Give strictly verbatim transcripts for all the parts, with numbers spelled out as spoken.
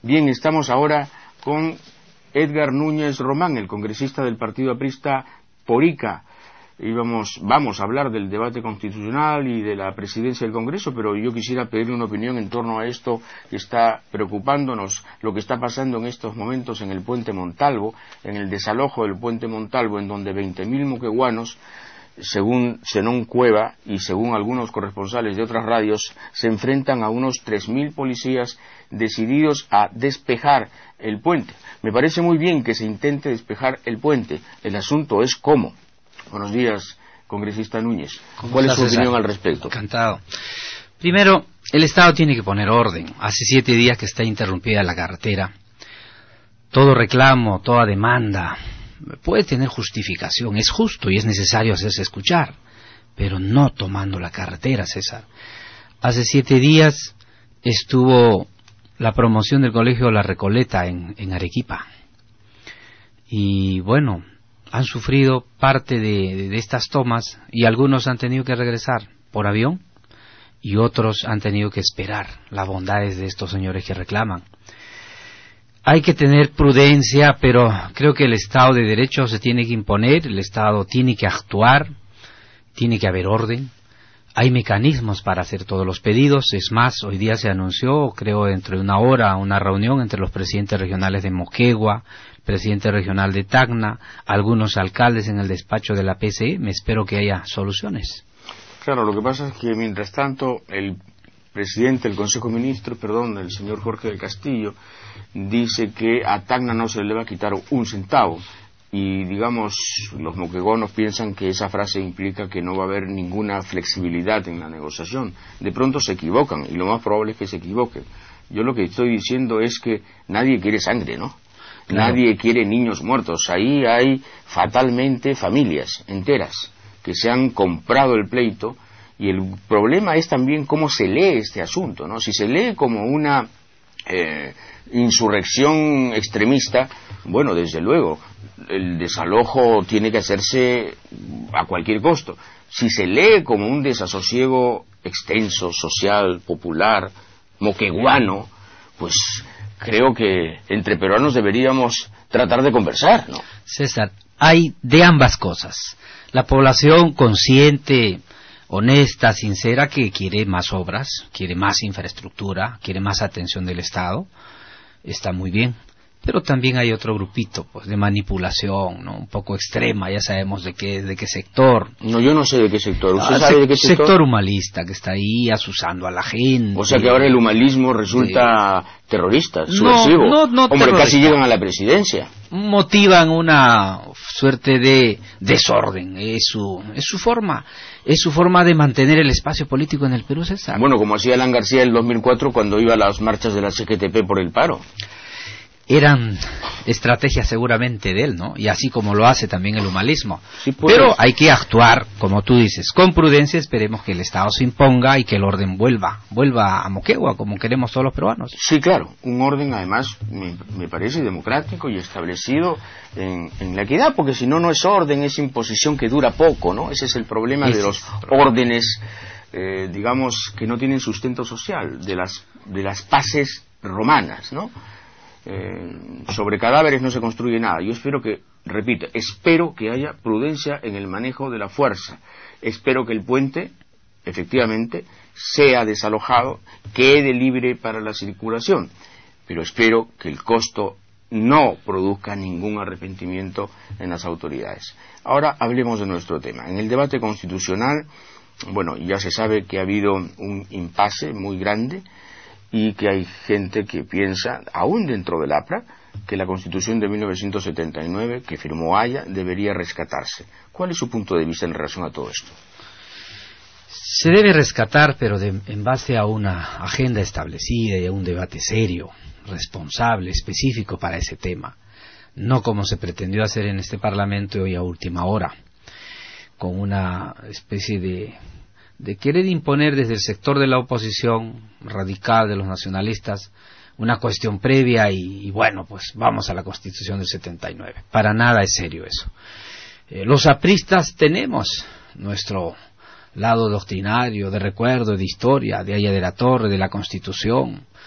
Bien, estamos ahora con Edgar Núñez Román, el congresista del Partido Aprista por Ica. Y vamos, vamos a hablar del debate constitucional y de la presidencia del Congreso, pero yo quisiera pedirle una opinión en torno a esto que está preocupándonos, lo que está pasando en estos momentos en el puente Montalvo, en el desalojo del puente Montalvo, en donde veinte mil moquegüanos, según Zenón Cueva y según algunos corresponsales de otras radios, se enfrentan a unos tres mil policías decididos a despejar el puente. Me parece muy bien que se intente despejar el puente, el asunto es cómo. Buenos días, congresista Núñez. ¿Cuál es su opinión al respecto? Encantado. Primero, el Estado tiene que poner orden. Hace siete días que está interrumpida la carretera. Todo reclamo, toda demanda puede tener justificación. Es justo y es necesario hacerse escuchar, pero no tomando la carretera, César. Hace siete días estuvo la promoción del Colegio La Recoleta en, en Arequipa. Y bueno, han sufrido parte de, de estas tomas y algunos han tenido que regresar por avión y otros han tenido que esperar las bondades de estos señores que reclaman. Hay que tener prudencia, pero creo que el Estado de Derecho se tiene que imponer, el Estado tiene que actuar, tiene que haber orden. Hay mecanismos para hacer todos los pedidos. Es más, hoy día se anunció, creo dentro de una hora, una reunión entre los presidentes regionales de Moquegua, el presidente regional de Tacna, algunos alcaldes en el despacho de la P C E. Me espero que haya soluciones. Claro, lo que pasa es que mientras tanto el presidente del Consejo de Ministros, perdón, el señor Jorge del Castillo, dice que a Tacna no se le va a quitar un centavo. Y digamos, los moquegonos piensan que esa frase implica que no va a haber ninguna flexibilidad en la negociación. De pronto se equivocan, y lo más probable es que se equivoquen. Yo lo que estoy diciendo es que nadie quiere sangre, ¿no? Claro. Nadie quiere niños muertos. Ahí hay fatalmente familias enteras que se han comprado el pleito, y el problema es también cómo se lee este asunto, ¿no? Si se lee como una eh, insurrección extremista, bueno, desde luego, el desalojo tiene que hacerse a cualquier costo. Si se lee como un desasosiego extenso, social, popular, moqueguano, pues creo que entre peruanos deberíamos tratar de conversar, ¿no? César, hay de ambas cosas. La población consciente, honesta, sincera, que quiere más obras, quiere más infraestructura, quiere más atención del Estado, está muy bien. Pero también hay otro grupito, pues, de manipulación, ¿no? Un poco extrema, ya sabemos de qué, de qué sector. No, yo no sé de qué sector. ¿Usted ah, sabe de qué sector? Sector humanista, que está ahí asusando a la gente. O sea que ahora el humanismo resulta eh, terrorista, subversivo. No, no, no Hombre, terrorista. Casi llegan a la presidencia. Motivan una suerte de desorden, es su, es su forma, es su forma de mantener el espacio político en el Perú, César. Bueno, como hacía Alan García en el dos mil cuatro cuando iba a las marchas de la C G T P por el paro. Eran estrategias seguramente de él, ¿no? Y así como lo hace también el humanismo. Sí, pues. Pero hay que actuar, como tú dices, con prudencia. Esperemos que el Estado se imponga y que el orden vuelva, vuelva a Moquegua, como queremos todos los peruanos. Sí, claro, un orden además me, me parece democrático y establecido en, en la equidad, porque si no, no es orden, es imposición que dura poco, ¿no? Ese es el problema Ese de los órdenes, eh, digamos, que no tienen sustento social, de las, de las paces romanas, ¿no? Eh, sobre cadáveres no se construye nada. Yo espero que, repito, espero que haya prudencia en el manejo de la fuerza. Espero que el puente, efectivamente, sea desalojado, quede libre para la circulación. Pero espero que el costo no produzca ningún arrepentimiento en las autoridades. Ahora hablemos de nuestro tema. En el debate constitucional, bueno, ya se sabe que ha habido un impasse muy grande, y que hay gente que piensa, aún dentro del A P R A, que la Constitución de mil novecientos setenta y nueve, que firmó Haya, debería rescatarse. ¿Cuál es su punto de vista en relación a todo esto? Se debe rescatar, pero de, en base a una agenda establecida y a un debate serio, responsable, específico para ese tema. No como se pretendió hacer en este Parlamento hoy a última hora, con una especie de... de querer imponer desde el sector de la oposición radical, de los nacionalistas, una cuestión previa y, y bueno, pues vamos a la Constitución del setenta y nueve. Para nada es serio eso. Eh, los apristas tenemos nuestro lado doctrinario, de recuerdo, de historia, de Haya de la Torre, de la Constitución,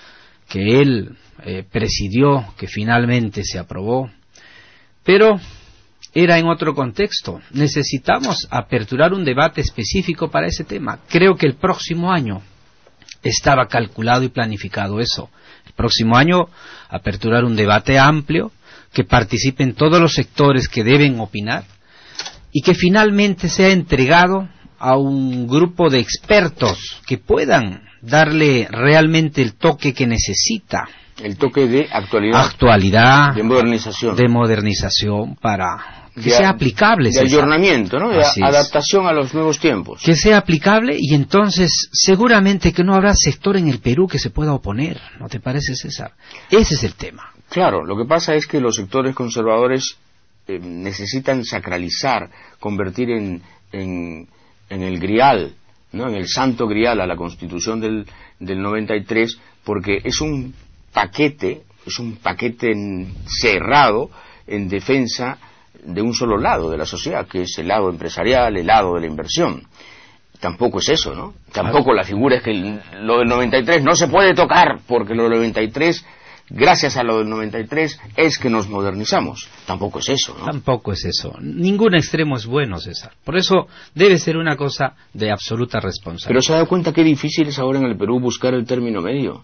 que él eh, presidió, que finalmente se aprobó, pero era en otro contexto. Necesitamos aperturar un debate específico para ese tema. Creo que el próximo año estaba calculado y planificado eso. El próximo año aperturar un debate amplio, que participen todos los sectores que deben opinar y que finalmente sea entregado a un grupo de expertos que puedan darle realmente el toque que necesita. El toque de actualidad. Actualidad. De modernización. De modernización para que de, sea aplicable. De ayornamiento, ¿no? De Así adaptación es. a los nuevos tiempos. Que sea aplicable y entonces seguramente que no habrá sector en el Perú que se pueda oponer. ¿No te parece, César? Ese es el tema. Claro, lo que pasa es que los sectores conservadores eh, necesitan sacralizar, convertir en, en, en el grial, ¿no? En el santo grial a la Constitución del, del noventa y tres, porque es un paquete, es un paquete en, cerrado en defensa de un solo lado de la sociedad, que es el lado empresarial, el lado de la inversión. Tampoco es eso, ¿no? Tampoco claro. La figura es que el, lo del noventa y tres no se puede tocar, porque lo del noventa y tres... gracias a lo del noventa y tres es que nos modernizamos. Tampoco es eso, ¿no? Tampoco es eso. Ningún extremo es bueno, César. Por eso debe ser una cosa de absoluta responsabilidad. Pero se ha dado cuenta qué difícil es ahora en el Perú buscar el término medio.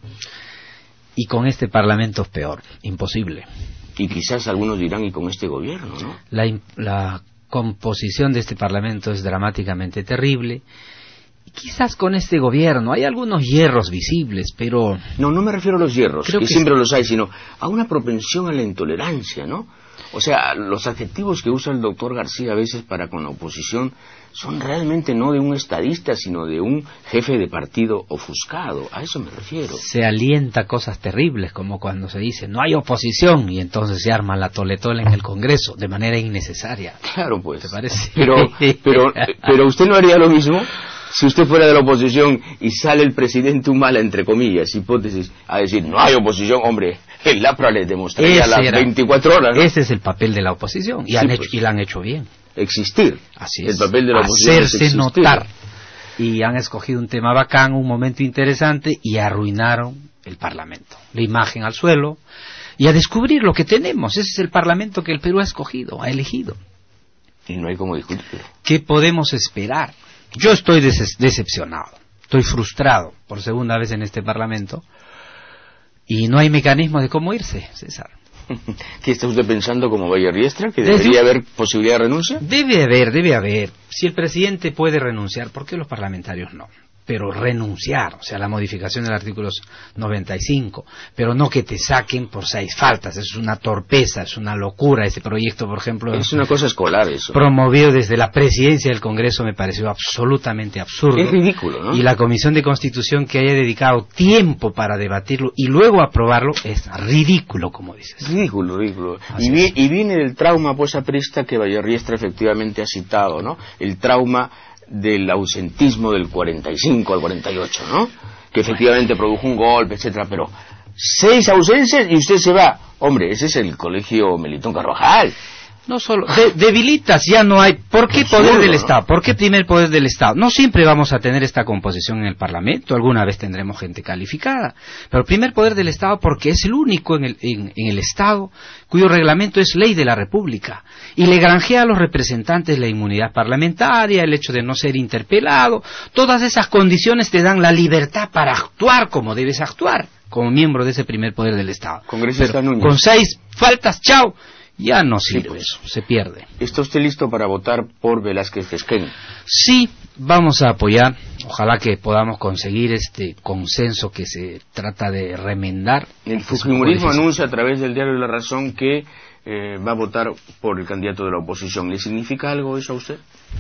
Y con este Parlamento es peor, imposible. Y quizás algunos dirán, y con este gobierno, ¿no? La, la composición de este Parlamento es dramáticamente terrible. Quizás con este gobierno hay algunos hierros visibles, pero... No, no me refiero a los hierros, que, que siempre sí. Los hay, sino a una propensión a la intolerancia, ¿no? O sea, los adjetivos que usa el doctor García a veces para con la oposición son realmente no de un estadista, sino de un jefe de partido ofuscado. A eso me refiero. Se alienta cosas terribles, como cuando se dice no hay oposición, y entonces se arma la toletola en el Congreso, de manera innecesaria. Claro, pues. ¿Te parece? Pero, pero, pero usted no haría lo mismo... Si usted fuera de la oposición y sale el presidente Humala, entre comillas, hipótesis, a decir, no hay oposición, hombre, el APRA le demostraría a las era, veinticuatro horas, ¿no? Ese es el papel de la oposición, y, sí, han hecho, pues, y lo han hecho bien. Existir. Así es. El papel de la oposición hacerse es notar. Y han escogido un tema bacán, un momento interesante, y arruinaron el Parlamento. La imagen al suelo, y a descubrir lo que tenemos. Ese es el Parlamento que el Perú ha escogido, ha elegido. Y no hay cómo discutirlo. ¿Qué podemos esperar? Yo estoy des- decepcionado, estoy frustrado por segunda vez en este Parlamento y no hay mecanismo de cómo irse, César. ¿Qué está usted pensando como Vallarriestra? ¿Que debería haber posibilidad de renuncia? Debe haber, debe haber. Si el presidente puede renunciar, ¿por qué los parlamentarios no? Pero renunciar, o sea, la modificación del artículo noventa y cinco, pero no que te saquen por seis faltas. Es una torpeza, es una locura ese proyecto, por ejemplo. Es una cosa escolar eso. Promovido desde la presidencia del Congreso me pareció absolutamente absurdo. Es ridículo, ¿no? Y la Comisión de Constitución que haya dedicado tiempo para debatirlo y luego aprobarlo es ridículo, como dices. Ridículo, ridículo. Y, vi, y viene del trauma, pues, aprista que Vallarriestra efectivamente ha citado, ¿no? El trauma del ausentismo del cuarenta y cinco al cuarenta y ocho, ¿no? Que efectivamente produjo un golpe, etcétera, pero seis ausencias y usted se va. Hombre, ese es el colegio Melitón Carvajal. No solo, de, debilitas, ya no hay. ¿Por qué poder Absurdo, del ¿no? Estado? ¿Por qué primer poder del Estado? No siempre vamos a tener esta composición en el Parlamento, alguna vez tendremos gente calificada, pero primer poder del Estado porque es el único en el, en, en el Estado cuyo reglamento es ley de la República y le granjea a los representantes la inmunidad parlamentaria, el hecho de no ser interpelado, todas esas condiciones te dan la libertad para actuar como debes actuar como miembro de ese primer poder del Estado. Congresista Núñez. Con seis faltas, chao. Ya no sirve, sí, pues, eso, se pierde. ¿Está usted listo para votar por Velázquez Fesquén? Sí, vamos a apoyar. Ojalá que podamos conseguir este consenso que se trata de remendar. El fujimorismo anuncia a través del diario La Razón que eh, va a votar por el candidato de la oposición. ¿Le significa algo eso a usted?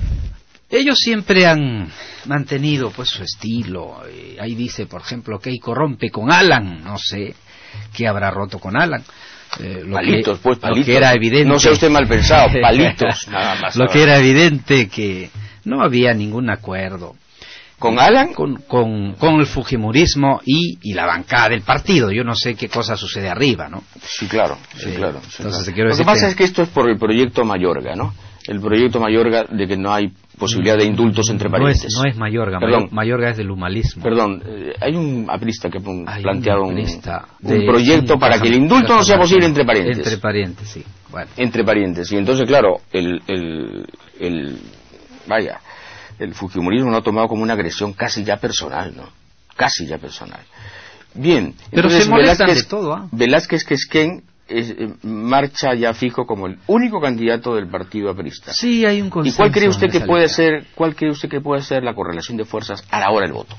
Ellos siempre han mantenido pues su estilo. Eh, ahí dice, por ejemplo, Keiko rompe con Alan. No sé qué habrá roto con Alan. Eh, lo palitos, que, pues palitos. Lo que era evidente. No sea usted mal pensado, palitos, nada más. Lo que era evidente que no había ningún acuerdo. ¿Con Alan? Con, con, con el fujimorismo y, y la bancada del partido. Yo no sé qué cosa sucede arriba, ¿no? Sí, claro, sí, eh, claro. Sí, entonces, claro. Quiero Lo que pasa es que esto es por el proyecto Mayorga, ¿no? el proyecto Mayorga de que no hay posibilidad de indultos entre parientes. No es, no es Mayorga, perdón, Mayorga es del humanismo. Perdón, eh, hay un aprista que ha planteado un, de, un proyecto para que el indulto no sea posible entre parientes. Entre parientes, sí. Bueno. Entre parientes, y entonces, claro, el, el, el, vaya, el fujimorismo lo ha tomado como una agresión casi ya personal, ¿no? Casi ya personal. Bien, pero entonces se molestan Velázquez, de todo, ¿ah? Velázquez Quesquén es, eh, marcha ya fijo como el único candidato del partido aprista. Sí, hay un consenso. ¿Y cuál cree usted que puede ser, cuál cree usted que puede ser la correlación de fuerzas a la hora del voto?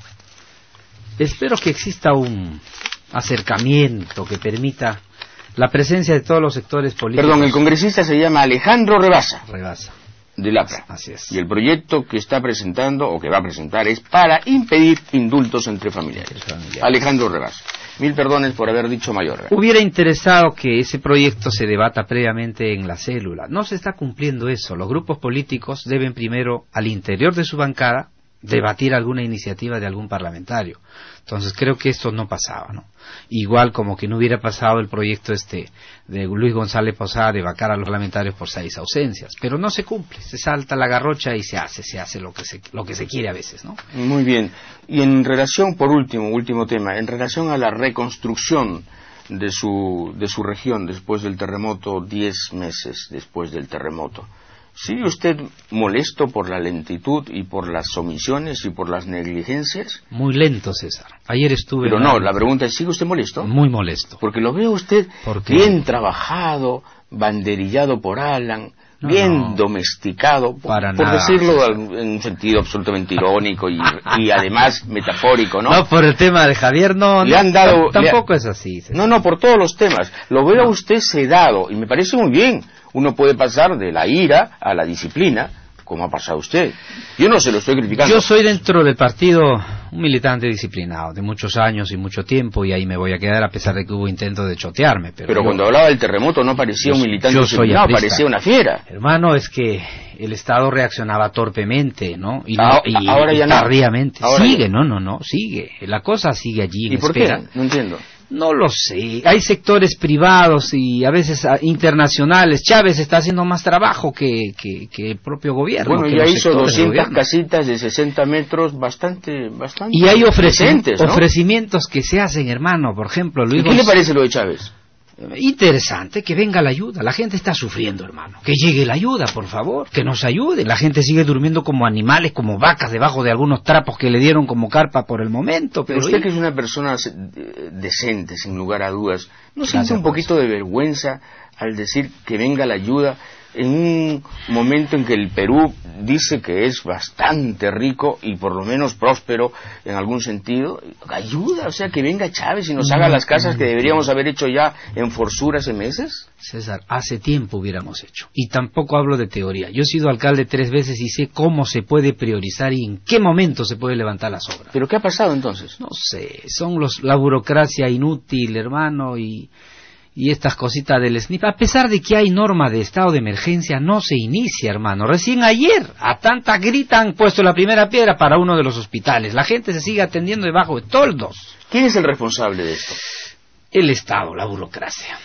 Espero que exista un acercamiento que permita la presencia de todos los sectores políticos. Perdón, el congresista se llama Alejandro Rebasa. Rebasa. De Lapra. Así es. Y el proyecto que está presentando o que va a presentar es para impedir indultos entre familiares. Entre familiares. Alejandro Rebasa. Mil perdones por haber dicho Mayorga. Hubiera interesado que ese proyecto se debata previamente en la célula. No se está cumpliendo eso. Los grupos políticos deben primero, al interior de su bancada, debatir alguna iniciativa de algún parlamentario. Entonces creo que esto no pasaba, ¿no? Igual como que no hubiera pasado el proyecto este de Luis González Posada de vacar a los parlamentarios por seis ausencias, pero no se cumple, se salta la garrocha y se hace, se hace lo que se, lo que se quiere a veces, ¿no? Muy bien. Y en relación, por último, último tema, en relación a la reconstrucción de su, de su región después del terremoto, diez meses después del terremoto, ¿sigue usted molesto por la lentitud y por las omisiones y por las negligencias? Muy lento, César. Ayer estuve... Pero no, la pregunta es, ¿sigue usted molesto? Muy molesto. Porque lo veo usted bien trabajado, banderillado por Alan, no, bien no, domesticado, por, para por nada, decirlo César. en un sentido absolutamente irónico y, y además metafórico, ¿no? No, por el tema de Javier, no, le no han dado, tampoco le, es así. César. No, no, por todos los temas. Lo veo no. a usted sedado y me parece muy bien. Uno puede pasar de la ira a la disciplina, como ha pasado usted. Yo no se lo estoy criticando. Yo soy dentro del partido un militante disciplinado, de muchos años y mucho tiempo, y ahí me voy a quedar a pesar de que hubo intentos de chotearme. Pero, pero yo, cuando hablaba del terremoto no parecía yo, un militante yo disciplinado, parecía una fiera. Hermano, es que el Estado reaccionaba torpemente, ¿no? Y, no, ah, y ahora ya tardíamente. No. Ahora sigue, ya. no, no, no, sigue. La cosa sigue allí en ¿Y por espera. qué? No entiendo. No lo sé. Hay sectores privados y a veces internacionales. Chávez está haciendo más trabajo que, que, que el propio gobierno. Bueno, ya hizo doscientas casitas de sesenta metros bastante, bastante. Y hay ofreci ¿no? ofrecimientos que se hacen, hermano. Por ejemplo, Luis ¿Y qué le parece lo de Chávez? Interesante, que venga la ayuda. La gente está sufriendo, hermano. Que llegue la ayuda, por favor. Que nos ayude. La gente sigue durmiendo como animales, como vacas, debajo de algunos trapos que le dieron como carpa por el momento. Pero, pero usted y... que es una persona decente, sin lugar a dudas, ¿no siente un poquito de vergüenza al decir que venga la ayuda en un momento en que el Perú dice que es bastante rico y por lo menos próspero en algún sentido? Ayuda, o sea, que venga Chávez y nos haga las casas que deberíamos haber hecho ya en Forsura hace meses. César, hace tiempo hubiéramos hecho. Y tampoco hablo de teoría. Yo he sido alcalde tres veces y sé cómo se puede priorizar y en qué momento se puede levantar las obras. ¿Pero qué ha pasado entonces? No sé, son los la burocracia inútil, hermano, y... y estas cositas del S N I P, a pesar de que hay norma de estado de emergencia, no se inicia, hermano. Recién ayer, a tanta grita han puesto la primera piedra para uno de los hospitales. La gente se sigue atendiendo debajo de toldos. ¿Quién es el responsable de esto? El Estado, la burocracia.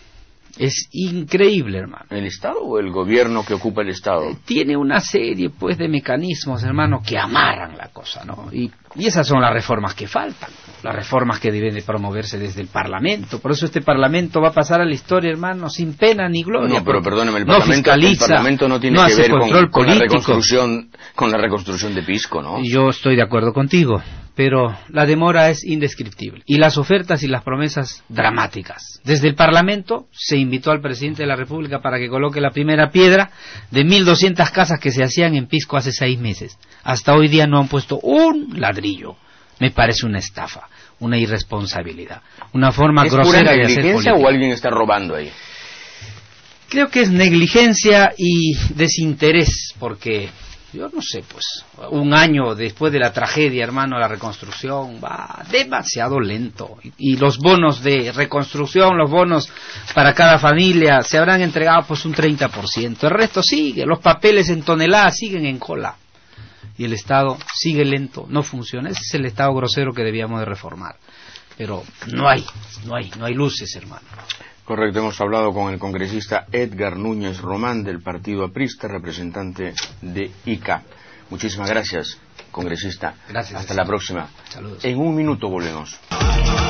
Es increíble, hermano. ¿El Estado o el gobierno que ocupa el Estado? Tiene una serie, pues, de mecanismos, hermano, que amarran la cosa, ¿no? Y, y esas son las reformas que faltan, las reformas que deben de promoverse desde el Parlamento. Por eso este Parlamento va a pasar a la historia, hermano, sin pena ni gloria. No, pero perdóneme, el no Parlamento, fiscaliza, el Parlamento no tiene no que hace ver control con, con la político. reconstrucción, con la reconstrucción de Pisco, ¿no? Yo estoy de acuerdo contigo, pero la demora es indescriptible y las ofertas y las promesas dramáticas. Desde el Parlamento se invitó al presidente de la República para que coloque la primera piedra de mil doscientas casas que se hacían en Pisco hace seis meses. Hasta hoy día no han puesto un ladrillo. Me parece una estafa, una irresponsabilidad, una forma grosera de hacer política. ¿Es pura negligencia o alguien está robando ahí? Creo que es negligencia y desinterés, porque... yo no sé, pues, un año después de la tragedia, hermano, la reconstrucción va demasiado lento. Y, y los bonos de reconstrucción, los bonos para cada familia, se habrán entregado pues un treinta por ciento. El resto sigue, los papeles en toneladas siguen en cola. Y el Estado sigue lento, no funciona. Ese es el Estado grosero que debíamos de reformar. Pero no hay, no hay, no hay luces, hermano. Correcto, hemos hablado con el congresista Edgar Núñez Román del Partido Aprista, representante de I C A. Muchísimas gracias, congresista. Gracias. Hasta la próxima. Saludos. En un minuto volvemos.